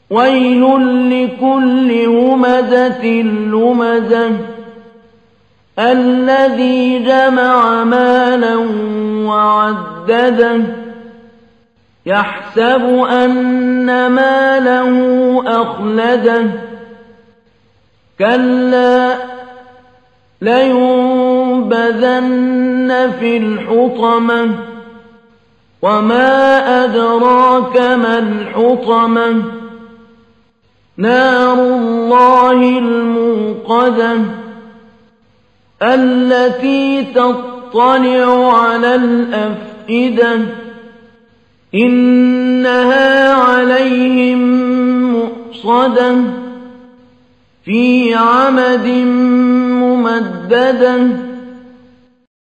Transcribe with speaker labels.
Speaker 1: ويل لكل همزة لمزة الذي جمع مالا وعدده يحسب أن ماله أخلده كلا لينبذن في الحطمة وما أدراك ما الحطمة نار الله الموقدة التي تطلع على الأفئدة إنها عليهم مؤصدة في عمد ممددة